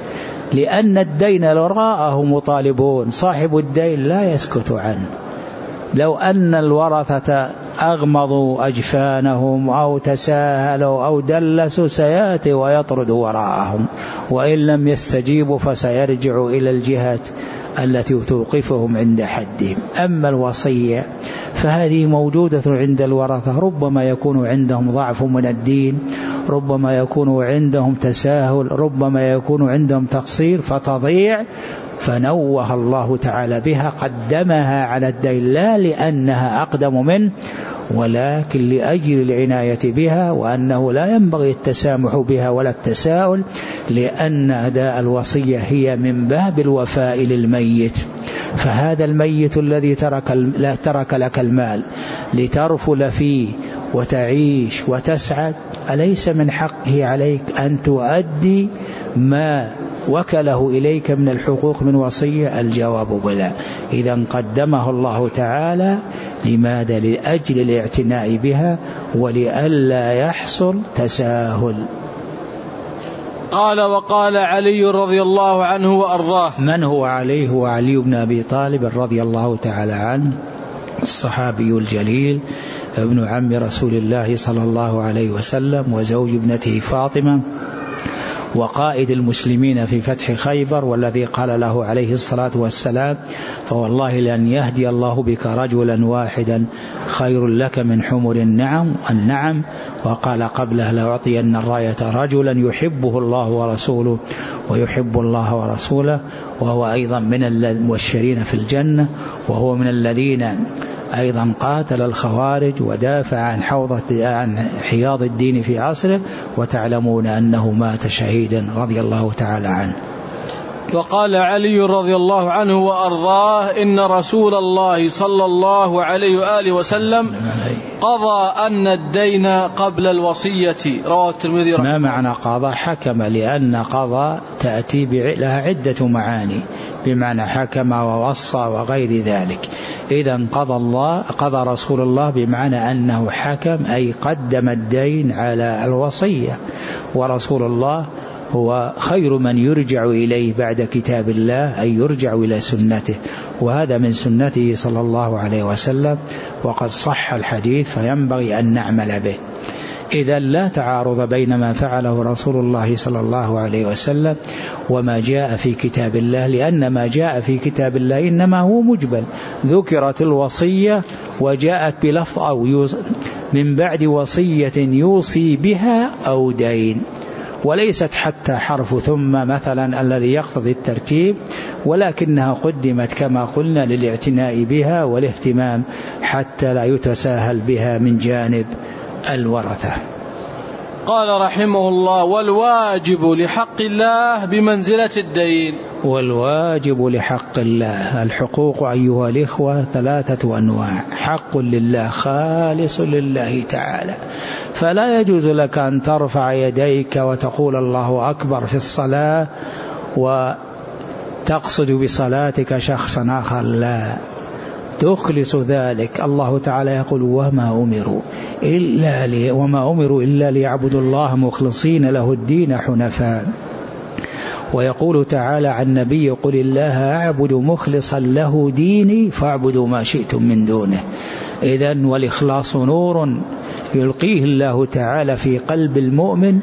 لأن الدين لوراءه مطالبون، صاحب الدين لا يسكت عنه. لو أن الورثة أغمضوا أجفانهم أو تساهلوا أو دلسوا سيأتي ويطرد وراءهم، وإن لم يستجيبوا فسيرجع إلى الجهة التي توقفهم عند حدهم. أما الوصية فهذه موجودة عند الورثة، ربما يكون عندهم ضعف من الدين، ربما يكون عندهم تساهل، ربما يكون عندهم تقصير فتضيع، فنوه الله تعالى بها، قدمها على الدين لا لأنها أقدم منه، ولكن لأجل العناية بها، وأنه لا ينبغي التسامح بها ولا التساؤل، لأن أداء الوصية هي من باب الوفاء للميت. فهذا الميت الذي ترك, لا ترك لك المال لترفل فيه وتعيش وتسعد، أليس من حقه عليك أن تؤدي ما وكله إليك من الحقوق من وصية؟ الجواب بلا. إذن قدمه الله تعالى لماذا؟ لأجل الاعتناء بها ولئلا يحصل تساهل. قال وقال علي رضي الله عنه وأرضاه. من هو علي؟ هو علي بن أبي طالب رضي الله تعالى عنه، الصحابي الجليل، ابن عم رسول الله صلى الله عليه وسلم، وزوج ابنته فاطمة، وقائد المسلمين في فتح خيبر، والذي قال له عليه الصلاة والسلام فوالله لأن يهدي الله بك رجلا واحدا خير لك من حمر النعم النعم وقال قبله لأعطين الراية رجلا يحبه الله ورسوله ويحب الله ورسوله، وهو أيضا من المبشرين في الجنة، وهو من الذين أيضا قاتل الخوارج ودافع عن حوضة عن حياض الدين في عصره، وتعلمون أنه مات شهيدا رضي الله تعالى عنه. وقال علي رضي الله عنه وأرضاه إن رسول الله صلى الله عليه وآله وسلم قضى أن الدين قبل الوصية، رواه الترمذي. ما معنى قضى؟ حكم، لأن قضى تأتي لها عدة معاني، بمعنى حكم ووصى وغير ذلك. إذن قضى الله قضى رسول الله بمعنى أنه حكم، أي قدم الدين على الوصية، ورسول الله هو خير من يرجع إليه بعد كتاب الله، أي يرجع إلى سنته، وهذا من سنته صلى الله عليه وسلم، وقد صح الحديث فينبغي أن نعمل به. إذا لا تعارض بين ما فعله رسول الله صلى الله عليه وسلم وما جاء في كتاب الله، لأن ما جاء في كتاب الله إنما هو مجمل، ذكرت الوصية وجاءت بلفظ أو من بعد وصية يوصي بها أو دين، وليست حتى حرف ثم مثلا الذي يقتضي الترتيب، ولكنها قدمت كما قلنا للاعتناء بها والاهتمام حتى لا يتساهل بها من جانب الورثة. قال رحمه الله: والواجب لحق الله بمنزلة الدين. والواجب لحق الله، الحقوق أيها الإخوة ثلاثة أنواع: حق لله خالص لله تعالى، فلا يجوز لك أن ترفع يديك وتقول الله أكبر في الصلاة وتقصد بصلاتك شخصا آخر، لا، تخلص ذلك. الله تعالى يقول: وما أمروا إلا لي وما أمروا إلا ليعبدوا الله مخلصين له الدين حنفاء. ويقول تعالى عن نبي: قل الله أعبد مخلصا له ديني فاعبدوا ما شئتم من دونه. إذن والإخلاص نور يلقيه الله تعالى في قلب المؤمن،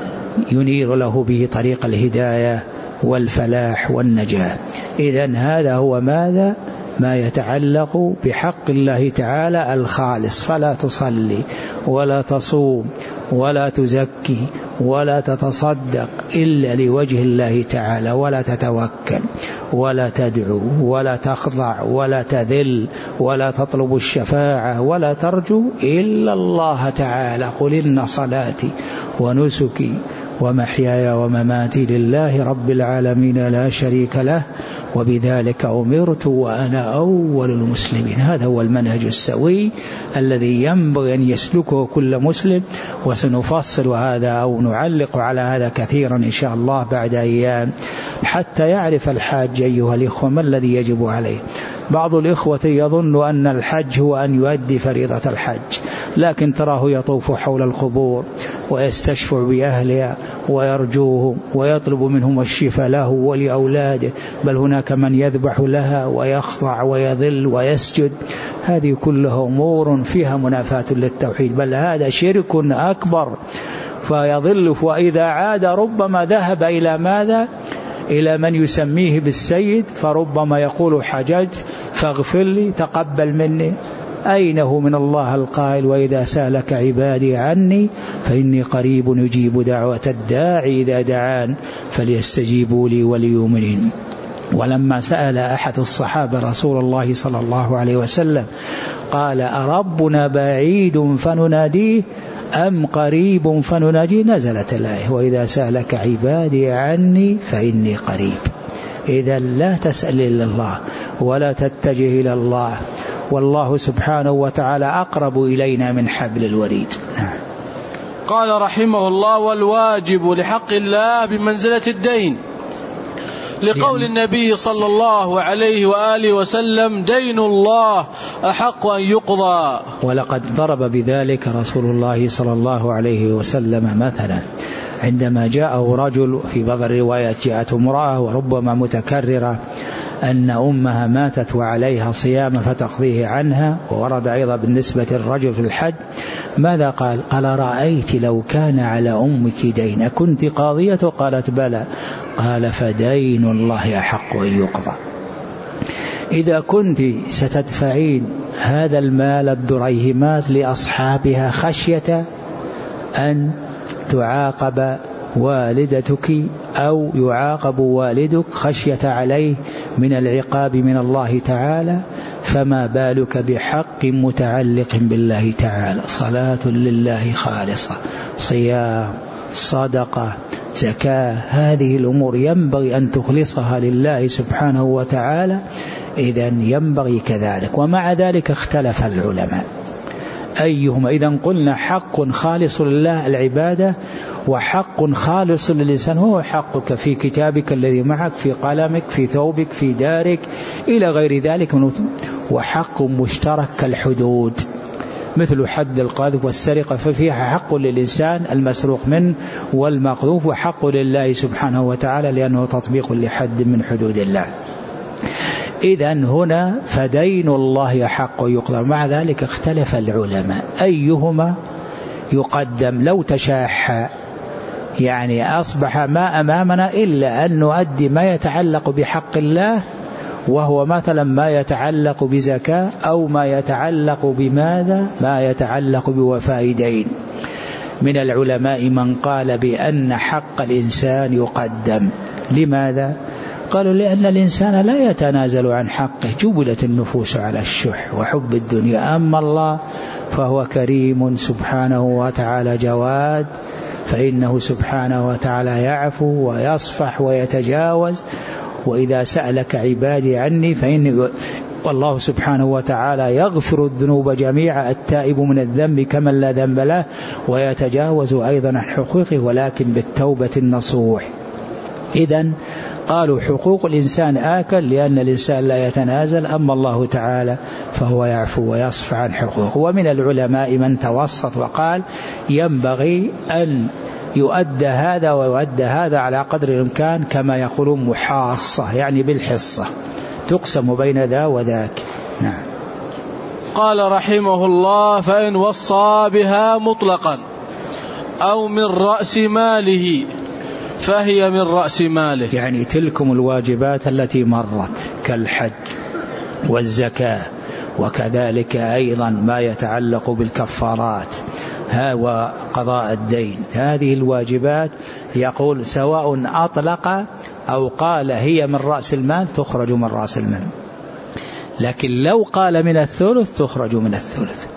ينير له به طريق الهداية والفلاح والنجاة. إذن هذا هو ماذا؟ ما يتعلق بحق الله تعالى الخالص، فلا تصلي ولا تصوم ولا تزكي ولا تتصدق إلا لوجه الله تعالى، ولا تتوكل ولا تدعو ولا تخضع ولا تذل ولا تطلب الشفاعة ولا ترجو إلا الله تعالى. قل إن صلاتي ونسكي ومحياي ومماتي لله رب العالمين لا شريك له وبذلك أمرت وأنا أول المسلمين. هذا هو المنهج السوي الذي ينبغي أن يسلكه كل مسلم، وسنفصل هذا أو نعلق على هذا كثيرا إن شاء الله بعد أيام حتى يعرف الحاج أيها الإخوة ما الذي يجب عليه. بعض الإخوة يظن أن الحج هو أن يؤدي فريضة الحج، لكن تراه يطوف حول القبور ويستشفع بأهلها ويرجوهم ويطلب منهم الشفاء له ولأولاده، بل هناك من يذبح لها ويخضع ويذل ويسجد. هذه كلها أمور فيها منافاة للتوحيد، بل هذا شرك أكبر فيضل. وإذا عاد ربما ذهب إلى ماذا؟ إلى من يسميه بالسيد، فربما يقول: حججت فاغفر لي تقبل مني. أين هو من الله القائل: وإذا سألك عبادي عني فإني قريب يجيب دعوة الداعي إذا دعان فليستجيبوا لي وليؤمنوا. ولما سأل أحد الصحابة رسول الله صلى الله عليه وسلم قال: أربنا بعيد فنناديه أم قريب فنناجيه؟ نزلت الآية: وإذا سألك عبادي عني فإني قريب. إذا لا تسأل إلا الله ولا تتجه إلى الله، والله سبحانه وتعالى أقرب إلينا من حبل الوريد. نعم. قال رحمه الله: والواجب لحق الله بمنزلة الدين، لقول النبي صلى الله عليه وآله وسلم: دين الله أحق أن يقضى. ولقد ضرب بذلك رسول الله صلى الله عليه وسلم مثلا عندما جاءه رجل، في بعض الروايات جاءت امرأة وربما متكررة، أن أمها ماتت وعليها صيام فتقضيه عنها. وورد أيضا بالنسبة للرجل في الحج. ماذا قال؟ قال: رأيت لو كان على أمك دين كنت قاضية؟ قالت: بلى. قال: فدين الله أحق أن يقضى. إذا كنت ستدفعين هذا المال الدريهمات لأصحابها خشية أن تعاقب والدتك أو يعاقب والدك خشية عليه من العقاب من الله تعالى، فما بالك بحق متعلق بالله تعالى؟ صلاة لله خالصة، صيام، صدقة، زكاة، هذه الأمور ينبغي أن تخلصها لله سبحانه وتعالى. إذن ينبغي كذلك. ومع ذلك اختلف العلماء أيهما. إذن قلنا حق خالص لله العبادة، وحق خالص للإنسان هو حقك في كتابك الذي معك، في قلمك، في ثوبك، في دارك، إلى غير ذلك من، وحق مشترك كالحدود مثل حد القذف والسرقة، ففيها حق للإنسان المسروق منه والمقذوف، وحق لله سبحانه وتعالى لأنه تطبيق لحد من حدود الله. إذن هنا فدين الله حق يقدر. مع ذلك اختلف العلماء أيهما يقدم. لو تشاح يعني أصبح ما أمامنا إلا أن نؤدي ما يتعلق بحق الله، وهو مثلا ما يتعلق بزكاة أو ما يتعلق بماذا ما يتعلق بوفاء دين. من العلماء من قال بأن حق الإنسان يقدم. لماذا؟ قالوا لأن الإنسان لا يتنازل عن حقه، جبلت النفوس على الشح وحب الدنيا. أما الله فهو كريم سبحانه وتعالى جواد، فإنه سبحانه وتعالى يعفو ويصفح ويتجاوز. وإذا سألك عبادي عني فإني، والله سبحانه وتعالى يغفر الذنوب جميعا، التائب من الذنب كمن لا ذنب له، ويتجاوز أيضا عن حقوقه ولكن بالتوبة النصوح. إذن قالوا حقوق الإنسان آكل لأن الإنسان لا يتنازل، أما الله تعالى فهو يعفو ويصفح عن حقوقه. ومن العلماء من توسط وقال ينبغي أن يؤدى هذا ويؤدى هذا على قدر الإمكان، كما يقولون محاصة، يعني بالحصة تقسم بين ذا وذاك. نعم. قال رحمه الله فإن وصى بها مطلقا أو من رأس ماله فهي من رأس ماله. يعني تلكم الواجبات التي مرت كالحج والزكاة، وكذلك أيضا ما يتعلق بالكفارات وقضاء الدين، هذه الواجبات يقول سواء أطلق أو قال هي من رأس المال تخرج من رأس المال، لكن لو قال من الثلث تخرج من الثلث.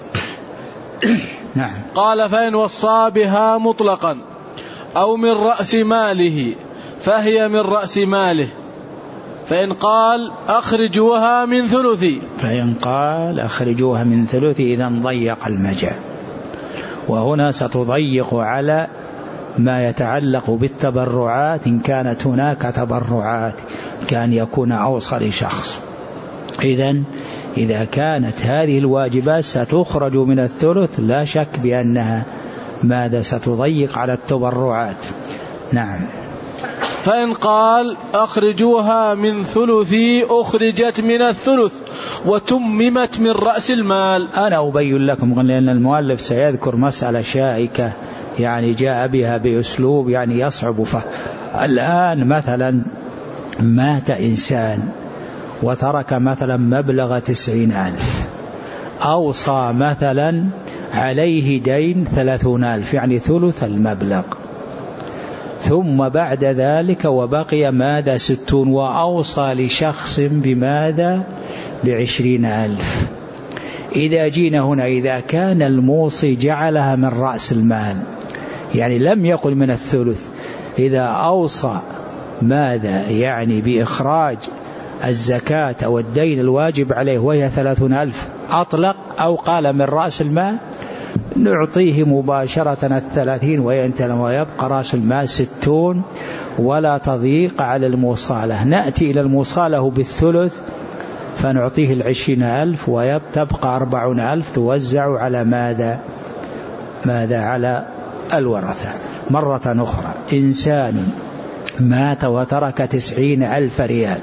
نعم. قال فإن وصى بها مطلقا أو من رأس ماله فهي من رأس ماله، فإن قال أخرجوها من ثلثي فإن قال أخرجوها من ثلثي إذن ضيق المجال. وهنا ستضيق على ما يتعلق بالتبرعات إن كانت هناك تبرعات، كان يكون أوصى لشخص. إذن إذا كانت هذه الواجبات ستخرج من الثلث لا شك بأنها ماذا ستضيق على التبرعات. نعم. فإن قال أخرجوها من ثلثي أخرجت من الثلث وتممت من رأس المال. أنا أبين لكم لأن المؤلف سيذكر مسألة شائكة يعني جاء بها بأسلوب يعني يصعب فهم. الآن مثلا مات إنسان وترك مثلا مبلغ تسعين ألف، أوصى مثلا عليه دين ثلاثون ألف يعني ثلث المبلغ، ثم بعد ذلك وبقي ماذا ستون، وأوصى لشخص بماذا بعشرين ألف. إذا جينا هنا إذا كان الموصي جعلها من رأس المال يعني لم يقل من الثلث، إذا أوصى ماذا يعني بإخراج الزكاة أو الدين الواجب عليه وهي ثلاثون ألف أطلق أو قال من رأس المال نعطيه مباشرة الثلاثين وينتلم ويبقى رأس المال ستون ولا تضييق على الموصالة. نأتي إلى الموصالة بالثلث فنعطيه العشرين ألف ويبقى أربعون ألف توزع على ماذا ماذا على الورثة. مرة أخرى إنسان مات وترك تسعين ألف ريال،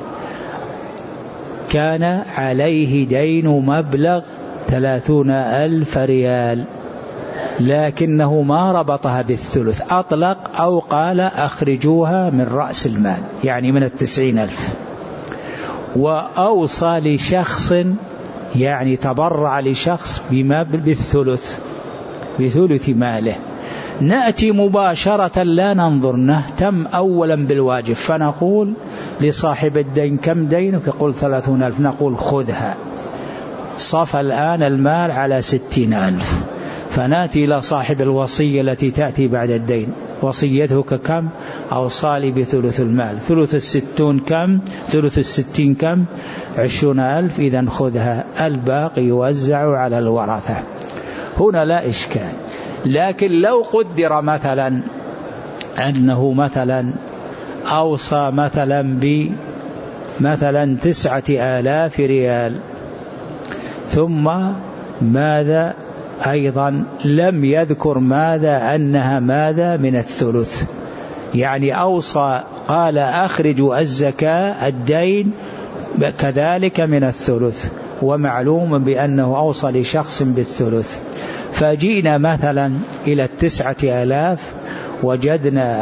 كان عليه دين مبلغ ثلاثون ألف ريال، لكنه ما ربطها بالثلث، أطلق أو قال أخرجوها من رأس المال يعني من التسعين ألف، وأوصى لشخص يعني تبرع لشخص بما بالثلث بثلث ماله. نأتي مباشرة لا ننظر، نهتم أولا بالواجب، فنقول لصاحب الدين كم دينك؟ يقول ثلاثون ألف، نقول خذها، صفى الآن المال على ستين ألف، فناتي إلى صاحب الوصية التي تأتي بعد الدين، وصيتك كم؟ أوصالي بثلث المال، ثلث الستون كم؟ ثلث الستين كم؟ عشرون ألف، إذن خذها، الباقي يوزع على الورثة. هنا لا إشكال. لكن لو قدر مثلا أنه مثلا أوصى مثلا بمثلا تسعة آلاف ريال، ثم ماذا أيضا لم يذكر ماذا أنها ماذا من الثلث، يعني أوصى قال أخرجوا الزكاة الدين كذلك من الثلث، ومعلوم بأنه أوصى لشخص بالثلث، فجينا مثلا إلى التسعة آلاف وجدنا